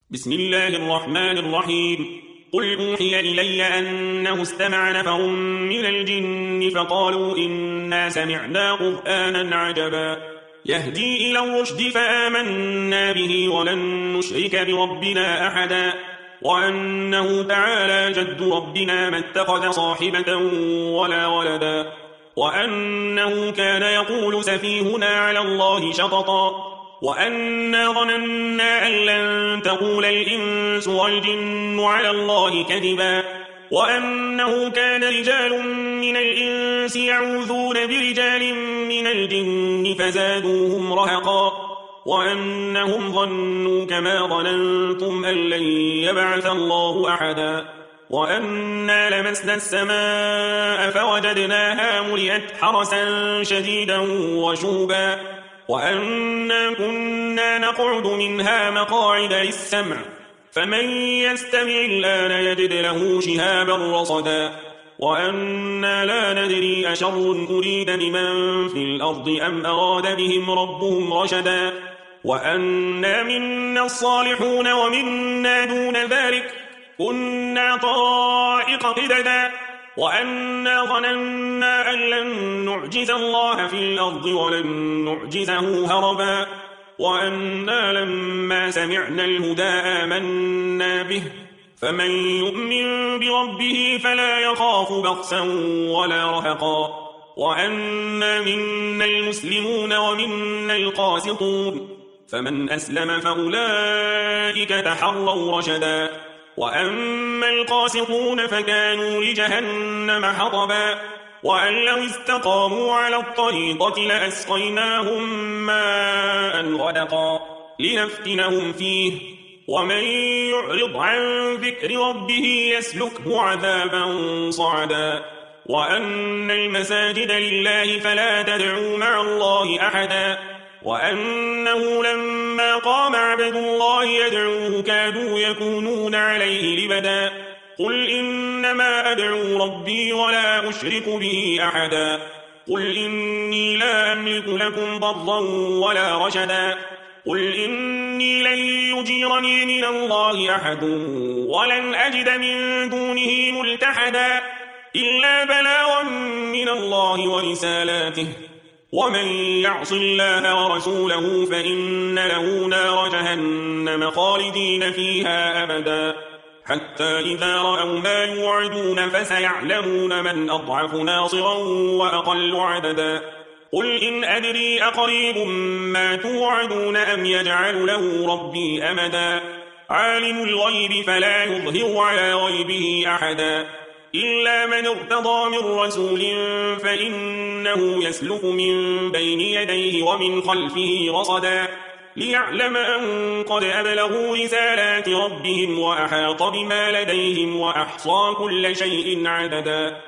بسم الله الرحمن الرحيم. قل أوحي إلي أنه استمع نفر من الجن فقالوا إنا سمعنا قرآنا عجبا يهدي إلى الرشد فآمنا به ولن نشرك بربنا أحدا وأنه تعالى جد ربنا ما اتخذ صاحبة ولا ولدا وأنه كان يقول سفيهنا على الله شططا وأنا ظننا أن لن تقول الإنس والجن على الله كذبا وأنه كان رجال من الإنس يعوذون برجال من الجن فزادوهم رهقا وأنهم ظنوا كما ظننتم أن لن يبعث الله أحدا وأنا لمسنا السماء فوجدناها ملئت حرسا شديدا وشوبا وأنا كنا نقعد منها مقاعد للسمع فمن يستمع الآن يجد له شهابا رصدا وأنا لا ندري أشر أريد بمن في الأرض أم أراد بهم ربهم رشدا وأنا منا الصالحون ومنا دون ذلك كنا طائق قددا وأنا ظننا أن لن نعجز الله في الأرض ولن نعجزه هربا وأنا لما سمعنا الهدى آمنا به فمن يؤمن بربه فلا يخاف بخسا ولا رهقا وأنا منا المسلمون ومنا القاسطون فمن أسلم فأولئك تحروا رشدا وأما القاسطون فكانوا لجهنم حطبا وأن لو استقاموا على الطريقة لأسقيناهم ماء غدقا لنفتنهم فيه ومن يعرض عن ذكر ربه يسلكه عذابا صعدا وأن المساجد لله فلا تدعوا مع الله أحدا وأنه لما قام عبد الله يدعوه كادوا يكونون عليه لبدا قل إنما أدعو ربي ولا أشرك به أحدا قل إني لا أملك لكم ضرا ولا رشدا قل إني لن يجيرني من الله أحد ولن أجد من دونه ملتحدا إلا بلاغا من الله ورسالاته ومن يعص الله ورسوله فإن له نار جهنم خالدين فيها أبدا حتى إذا رأوا ما يوعدون فسيعلمون من أضعف ناصرا وأقل عددا قل إن أدري أقريب ما توعدون أم يجعل له ربي أمدا عالم الغيب فلا يظهر على غيبه أحدا إلا من ارتضى من رسول فإنه يسلك من بين يديه ومن خلفه رصدا ليعلم أن قد أبلغوا رسالات ربهم وأحاط بما لديهم وأحصى كل شيء عددا